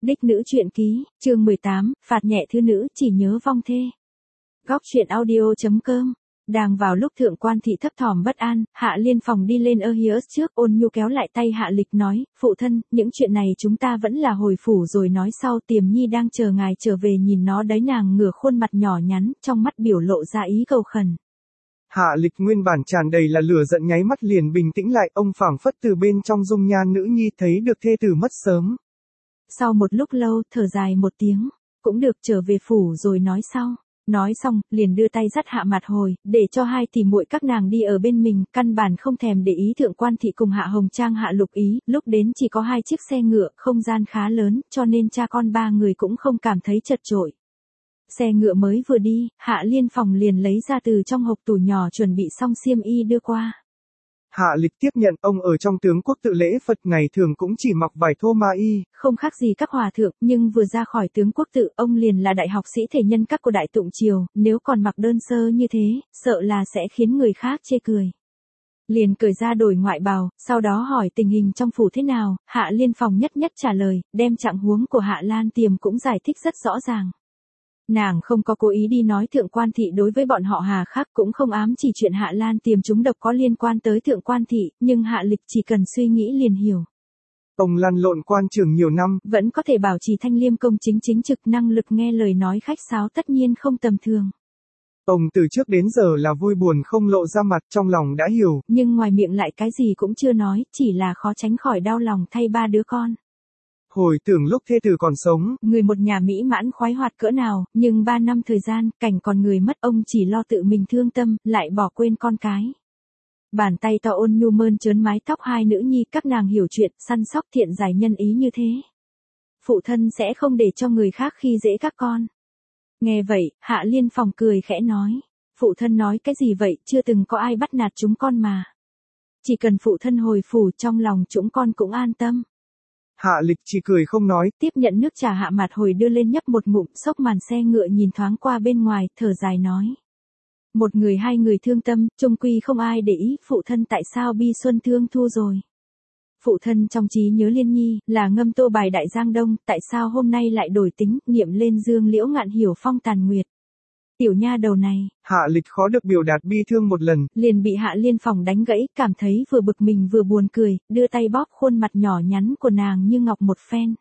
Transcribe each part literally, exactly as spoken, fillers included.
Đích nữ truyện ký, chương mười tám, phạt nhẹ thứ nữ chỉ nhớ vong thê. Góc truyện audio.com. Đang vào lúc thượng quan thị thấp thỏm bất an, Hạ Liên Phòng đi lên ơ hiớt trước, ôn nhu kéo lại tay Hạ Lịch nói, phụ thân, những chuyện này chúng ta vẫn là hồi phủ rồi nói sau. Tiềm Nhi đang chờ ngài trở về. Nhìn nó đấy, nàng ngửa khuôn mặt nhỏ nhắn, trong mắt biểu lộ ra ý cầu khẩn. Hạ Lịch nguyên bản tràn đầy là lửa giận, nháy mắt liền bình tĩnh lại, ông phảng phất từ bên trong dung nhan nữ nhi thấy được thê tử mất sớm. Sau một lúc lâu, thở dài một tiếng, cũng được, trở về phủ rồi nói sau. Nói xong, liền đưa tay dắt Hạ Mặt Hồi, để cho hai tỷ muội các nàng đi ở bên mình, căn bản không thèm để ý thượng quan thị cùng Hạ Hồng Trang Hạ Lục Ý. Lúc đến chỉ có hai chiếc xe ngựa, không gian khá lớn, cho nên cha con ba người cũng không cảm thấy chật chội. Xe ngựa mới vừa đi, Hạ Liên Phòng liền lấy ra từ trong hộc tủ nhỏ chuẩn bị xong xiêm y đưa qua. Hạ Lịch tiếp nhận, ông ở trong tướng quốc tự lễ Phật, ngày thường cũng chỉ mặc vải thô ma y. Không khác gì các hòa thượng, nhưng vừa ra khỏi tướng quốc tự, ông liền là đại học sĩ thể nhân các của Đại Tụng Triều, nếu còn mặc đơn sơ như thế, sợ là sẽ khiến người khác chê cười. Liền cởi ra đổi ngoại bào, sau đó hỏi tình hình trong phủ thế nào. Hạ Liên Phòng nhất nhất trả lời, đem trạng huống của Hạ Lan Tiềm cũng giải thích rất rõ ràng. Nàng không có cố ý đi nói thượng quan thị đối với bọn họ Hà khác, cũng không ám chỉ chuyện Hạ Lan Tiềm trúng độc có liên quan tới thượng quan thị, nhưng Hạ Lịch chỉ cần suy nghĩ liền hiểu. Ông lăn lộn quan trường nhiều năm, vẫn có thể bảo trì thanh liêm công chính chính trực, năng lực nghe lời nói khách sáo tất nhiên không tầm thường. Ông từ trước đến giờ là vui buồn không lộ ra mặt, trong lòng đã hiểu. Nhưng ngoài miệng lại cái gì cũng chưa nói, chỉ là khó tránh khỏi đau lòng thay ba đứa con. Hồi tưởng lúc thê tử còn sống, người một nhà mỹ mãn khoái hoạt cỡ nào, nhưng ba năm thời gian, cảnh còn người mất, ông chỉ lo tự mình thương tâm, lại bỏ quên con cái. Bàn tay to ôn nhu mơn trớn mái tóc hai nữ nhi, các nàng hiểu chuyện, săn sóc thiện giải nhân ý như thế. Phụ thân sẽ không để cho người khác khi dễ các con. Nghe vậy, Hạ Liên Phòng cười khẽ nói, phụ thân nói cái gì vậy, chưa từng có ai bắt nạt chúng con mà. Chỉ cần phụ thân hồi phủ, trong lòng chúng con cũng an tâm. Hạ Lịch chỉ cười không nói, tiếp nhận nước trà Hạ Mặt Hồi đưa lên nhấp một ngụm, xốc màn xe ngựa nhìn thoáng qua bên ngoài, thở dài nói. Một người hai người thương tâm, chung quy không ai để ý, phụ thân tại sao bi xuân thương thu rồi. Phụ thân trong trí nhớ Liên Nhi, là ngâm tô bài Đại Giang Đông, tại sao hôm nay lại đổi tính, niệm lên Dương Liễu Ngạn Hiểu Phong tàn nguyệt. Tiểu nha đầu này, Hạ Lịch khó được biểu đạt bi thương một lần, liền bị Hạ Liên Phòng đánh gãy, cảm thấy vừa bực mình vừa buồn cười, đưa tay bóp khuôn mặt nhỏ nhắn của nàng như ngọc một phen.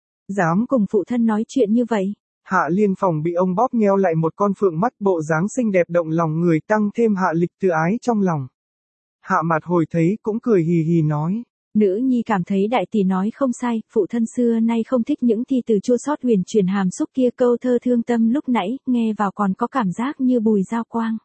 Dám cùng phụ thân nói chuyện như vậy. Hạ Liên Phòng bị ông bóp nheo lại một con phượng mắt, bộ dáng xinh đẹp động lòng người, tăng thêm Hạ Lịch tự ái trong lòng. Hạ Mặt Hồi thấy cũng cười hì hì nói. Nữ nhi cảm thấy đại tỷ nói không sai, phụ thân xưa nay không thích những thi từ chua xót huyền truyền hàm xúc kia, câu thơ thương tâm lúc nãy, nghe vào còn có cảm giác như bùi giao quang.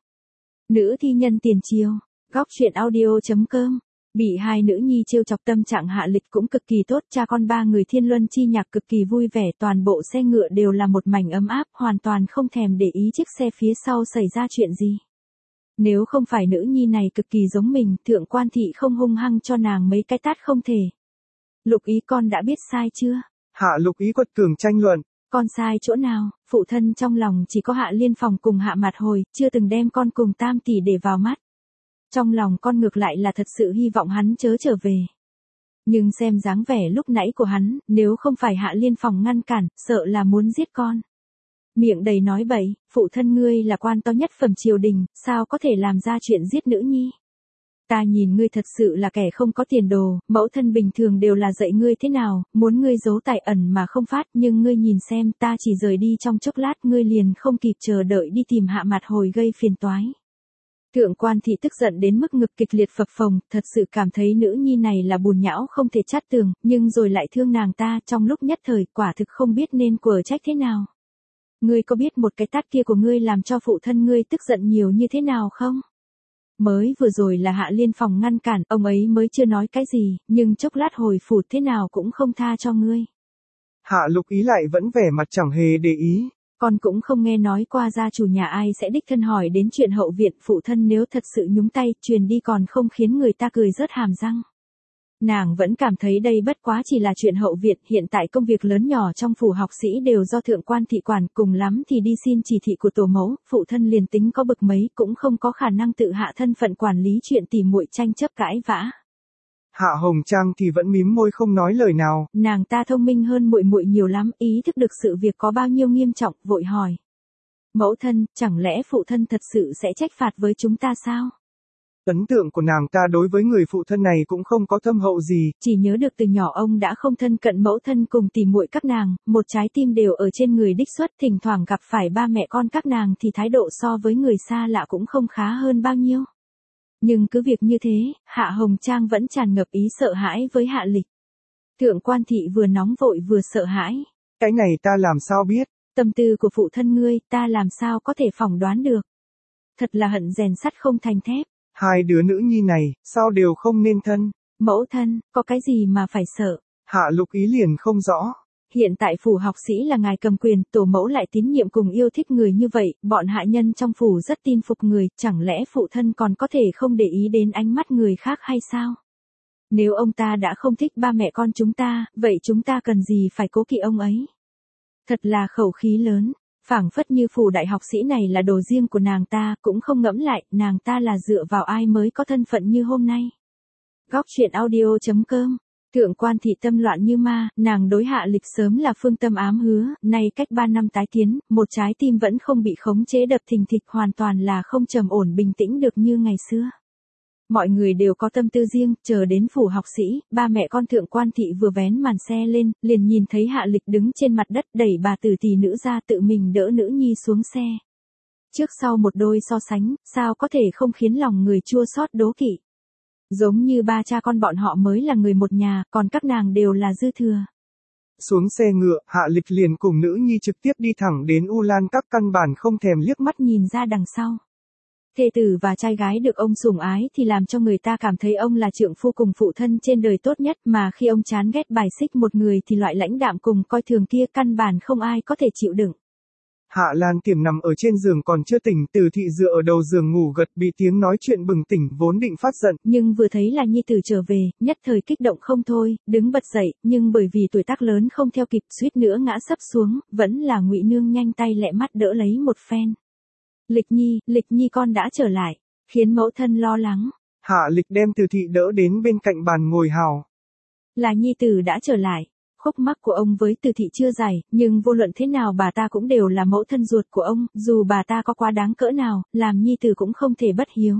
Nữ thi nhân tiền triều, góc truyện audio.com. Bị hai nữ nhi trêu chọc, tâm trạng Hạ Lịch cũng cực kỳ tốt, cha con ba người thiên luân chi nhạc cực kỳ vui vẻ, toàn bộ xe ngựa đều là một mảnh ấm áp, hoàn toàn không thèm để ý chiếc xe phía sau xảy ra chuyện gì. Nếu không phải nữ nhi này cực kỳ giống mình, thượng quan thị không hung hăng cho nàng mấy cái tát không thể. Lục Ý, con đã biết sai chưa? Hạ Lục Ý quật cường tranh luận. Con sai chỗ nào? Phụ thân trong lòng chỉ có Hạ Liên Phòng cùng Hạ Mặt Hồi, chưa từng đem con cùng tam tỷ để vào mắt. Trong lòng con ngược lại là thật sự hy vọng hắn chớ trở về. Nhưng xem dáng vẻ lúc nãy của hắn, nếu không phải Hạ Liên Phòng ngăn cản, sợ là muốn giết con. Miệng đầy nói bậy, phụ thân ngươi là quan to nhất phẩm triều đình, sao có thể làm ra chuyện giết nữ nhi. Ta nhìn ngươi thật sự là kẻ không có tiền đồ, mẫu thân bình thường đều là dạy ngươi thế nào, muốn ngươi giấu tài ẩn mà không phát, nhưng ngươi nhìn xem, ta chỉ rời đi trong chốc lát, ngươi liền không kịp chờ đợi đi tìm Hạ Mặt Hồi gây phiền toái. Thượng quan thị tức giận đến mức ngực kịch liệt phập phồng, thật sự cảm thấy nữ nhi này là bùn nhão không thể chát tường, nhưng rồi lại thương nàng ta, trong lúc nhất thời, quả thực không biết nên quở trách thế nào. Ngươi có biết một cái tát kia của ngươi làm cho phụ thân ngươi tức giận nhiều như thế nào không? Mới vừa rồi là Hạ Liên Phòng ngăn cản, ông ấy mới chưa nói cái gì, nhưng chốc lát hồi phủ thế nào cũng không tha cho ngươi. Hạ Lục Ý lại vẫn vẻ mặt chẳng hề để ý. Con cũng không nghe nói qua gia chủ nhà ai sẽ đích thân hỏi đến chuyện hậu viện, phụ thân nếu thật sự nhúng tay, truyền đi còn không khiến người ta cười rớt hàm răng. Nàng vẫn cảm thấy đây bất quá chỉ là chuyện hậu viện, hiện tại công việc lớn nhỏ trong phủ học sĩ đều do thượng quan thị quản, cùng lắm thì đi xin chỉ thị của tổ mẫu, phụ thân liền tính có bực mấy cũng không có khả năng tự hạ thân phận quản lý chuyện tỉ muội tranh chấp cãi vã. Hạ Hồng Trang thì vẫn mím môi không nói lời nào. Nàng ta thông minh hơn muội muội nhiều lắm, ý thức được sự việc có bao nhiêu nghiêm trọng, vội hỏi. Mẫu thân, chẳng lẽ phụ thân thật sự sẽ trách phạt với chúng ta sao? Ấn tượng của nàng ta đối với người phụ thân này cũng không có thâm hậu gì. Chỉ nhớ được từ nhỏ ông đã không thân cận mẫu thân cùng tỉ muội các nàng, một trái tim đều ở trên người đích xuất, thỉnh thoảng gặp phải ba mẹ con các nàng thì thái độ so với người xa lạ cũng không khá hơn bao nhiêu. Nhưng cứ việc như thế, Hạ Hồng Trang vẫn tràn ngập ý sợ hãi với Hạ Lịch. Thượng quan thị vừa nóng vội vừa sợ hãi. Cái này ta làm sao biết? Tâm tư của phụ thân ngươi, ta làm sao có thể phỏng đoán được. Thật là hận rèn sắt không thành thép. Hai đứa nữ nhi này, sao đều không nên thân? Mẫu thân, có cái gì mà phải sợ? Hạ Lục ý liền không rõ. Hiện tại phủ học sĩ là ngài cầm quyền, tổ mẫu lại tín nhiệm cùng yêu thích người như vậy, bọn hạ nhân trong phủ rất tin phục người, chẳng lẽ phụ thân còn có thể không để ý đến ánh mắt người khác hay sao? Nếu ông ta đã không thích ba mẹ con chúng ta, vậy chúng ta cần gì phải cố kỵ ông ấy? Thật là khẩu khí lớn, phảng phất như phủ đại học sĩ này là đồ riêng của nàng ta, cũng không ngẫm lại, nàng ta là dựa vào ai mới có thân phận như hôm nay. Góc truyện audio chấm com. Thượng quan thị tâm loạn như ma, nàng đối Hạ Lịch sớm là phương tâm ám hứa, nay cách ba năm tái kiến, một trái tim vẫn không bị khống chế đập thình thịch, hoàn toàn là không trầm ổn bình tĩnh được như ngày xưa. Mọi người đều có tâm tư riêng, chờ đến phủ học sĩ, ba mẹ con thượng quan thị vừa vén màn xe lên, liền nhìn thấy Hạ Lịch đứng trên mặt đất đẩy bà tử tỷ nữ ra tự mình đỡ nữ nhi xuống xe. Trước sau một đôi so sánh, sao có thể không khiến lòng người chua xót đố kỵ. Giống như ba cha con bọn họ mới là người một nhà, còn các nàng đều là dư thừa. Xuống xe ngựa, Hạ Lịch liền cùng nữ nhi trực tiếp đi thẳng đến U Lan các, căn bản không thèm liếc mắt nhìn ra đằng sau. Thê tử và trai gái được ông sủng ái thì làm cho người ta cảm thấy ông là trượng phu cùng phụ thân trên đời tốt nhất, mà khi ông chán ghét bài xích một người thì loại lãnh đạm cùng coi thường kia căn bản không ai có thể chịu đựng. Hạ Lan Tiềm nằm ở trên giường còn chưa tỉnh, Từ Thị dựa ở đầu giường ngủ gật, bị tiếng nói chuyện bừng tỉnh, vốn định phát giận, nhưng vừa thấy là nhi tử trở về, nhất thời kích động không thôi, đứng bật dậy, nhưng bởi vì tuổi tác lớn không theo kịp, suýt nữa ngã sấp xuống, vẫn là Ngụy Nương nhanh tay lẹ mắt đỡ lấy một phen. Lịch Nhi, Lịch Nhi con đã trở lại, khiến mẫu thân lo lắng. Hạ Lịch đem Từ Thị đỡ đến bên cạnh bàn ngồi hào. Là nhi tử đã trở lại. Khúc mắc của ông với Từ Thị chưa giải, nhưng vô luận thế nào bà ta cũng đều là mẫu thân ruột của ông, dù bà ta có quá đáng cỡ nào, làm nhi tử cũng không thể bất hiếu.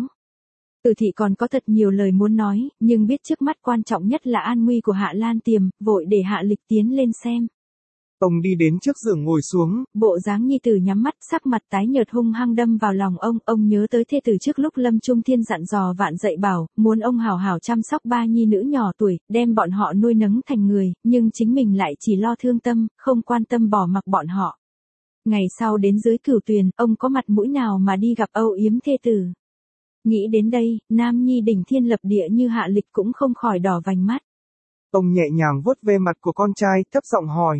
Từ Thị còn có thật nhiều lời muốn nói, nhưng biết trước mắt quan trọng nhất là an nguy của Hạ Lan Tiềm, vội để Hạ Lịch tiến lên xem. Ông đi đến trước giường ngồi xuống, bộ dáng nhi tử nhắm mắt, sắc mặt tái nhợt hung hăng đâm vào lòng ông, ông nhớ tới thê tử trước lúc Lâm Trung Thiên dặn dò vạn dạy bảo, muốn ông hào hào chăm sóc ba nhi nữ nhỏ tuổi, đem bọn họ nuôi nấng thành người, nhưng chính mình lại chỉ lo thương tâm, không quan tâm bỏ mặc bọn họ. Ngày sau đến dưới Cửu Tuyền, ông có mặt mũi nào mà đi gặp âu yếm thê tử. Nghĩ đến đây, nam nhi đỉnh thiên lập địa như Hạ Lịch cũng không khỏi đỏ vành mắt. Ông nhẹ nhàng vuốt ve mặt của con trai, thấp giọng hỏi.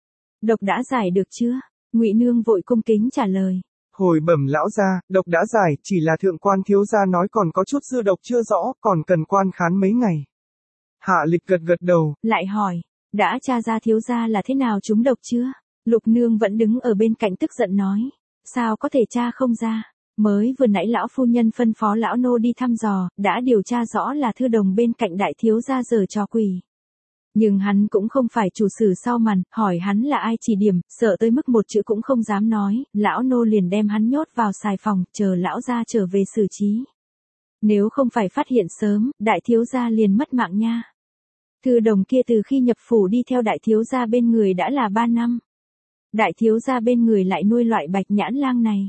Độc đã giải được chưa? Ngụy Nương vội cung kính trả lời. Hồi bẩm lão gia, độc đã giải, chỉ là thượng quan thiếu gia nói còn có chút dư độc chưa rõ, còn cần quan khán mấy ngày. Hạ Lịch gật gật đầu, lại hỏi, đã tra ra thiếu gia là thế nào trúng độc chưa? Lục Nương vẫn đứng ở bên cạnh tức giận nói, sao có thể tra không ra? Mới vừa nãy lão phu nhân phân phó lão nô đi thăm dò, đã điều tra rõ là thư đồng bên cạnh đại thiếu gia giở trò quỷ. Nhưng hắn cũng không phải chủ sử sau màn, hỏi hắn là ai chỉ điểm, sợ tới mức một chữ cũng không dám nói, lão nô liền đem hắn nhốt vào xài phòng, chờ lão gia trở về xử trí. Nếu không phải phát hiện sớm, đại thiếu gia liền mất mạng nha. Thư đồng kia từ khi nhập phủ đi theo đại thiếu gia bên người đã là ba năm. Đại thiếu gia bên người lại nuôi loại bạch nhãn lang này.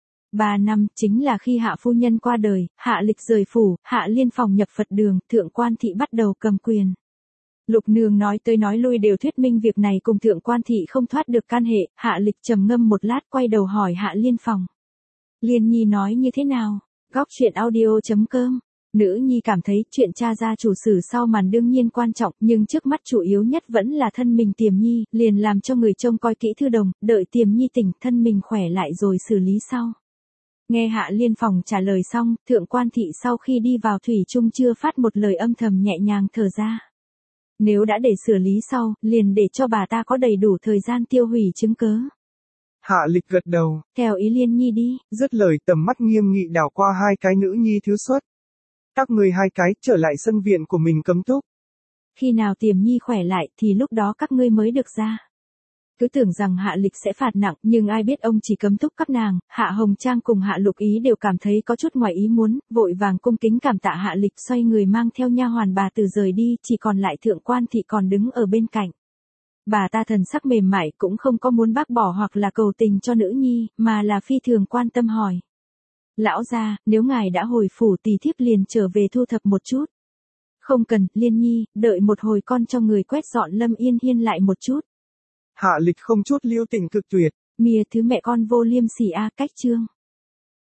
Ba năm, chính là khi Hạ phu nhân qua đời, Hạ Lịch rời phủ, Hạ Liên phòng nhập Phật đường, thượng quan thị bắt đầu cầm quyền. Lục Nương nói tới nói lui đều thuyết minh việc này cùng thượng quan thị không thoát được can hệ, Hạ Lịch trầm ngâm một lát quay đầu hỏi Hạ Liên phòng. Liên Nhi nói như thế nào? Góc truyện audio chấm com. Nữ nhi cảm thấy chuyện cha ra chủ sử sau màn đương nhiên quan trọng, nhưng trước mắt chủ yếu nhất vẫn là thân mình Tiềm Nhi, liền làm cho người trông coi kỹ thư đồng, đợi Tiềm Nhi tỉnh, thân mình khỏe lại rồi xử lý sau. Nghe Hạ Liên phòng trả lời xong, thượng quan thị sau khi đi vào thủy chung chưa phát một lời, âm thầm nhẹ nhàng thở ra. Nếu đã để xử lý sau, liền để cho bà ta có đầy đủ thời gian tiêu hủy chứng cớ. Hạ Lịch gật đầu, theo ý Liên Nhi đi. dứt lời tầm mắt nghiêm nghị đảo qua hai cái nữ nhi thứ xuất. Các ngươi hai cái trở lại sân viện của mình cấm túc. Khi nào Tiềm Nhi khỏe lại thì lúc đó các ngươi mới được ra. Cứ tưởng rằng Hạ Lịch sẽ phạt nặng, nhưng ai biết ông chỉ cấm túc các nàng. Hạ Hồng Trang cùng Hạ Lục Ý đều cảm thấy có chút ngoài ý muốn, vội vàng cung kính cảm tạ Hạ Lịch, xoay người mang theo nha hoàn bà từ rời đi, chỉ còn lại Thượng Quan Thị còn đứng ở bên cạnh. Bà ta thần sắc mềm mại, cũng không có muốn bác bỏ hoặc là cầu tình cho nữ nhi, mà là phi thường quan tâm hỏi. Lão gia, nếu ngài đã hồi phủ thì thiếp liền trở về thu thập một chút. Không cần, Liên Nhi, đợi một hồi con cho người quét dọn Lâm Yên Hiên lại một chút. Hạ Lịch không chút lưu tình cực tuyệt. Mìa thứ mẹ con vô liêm sỉ a, cách chương.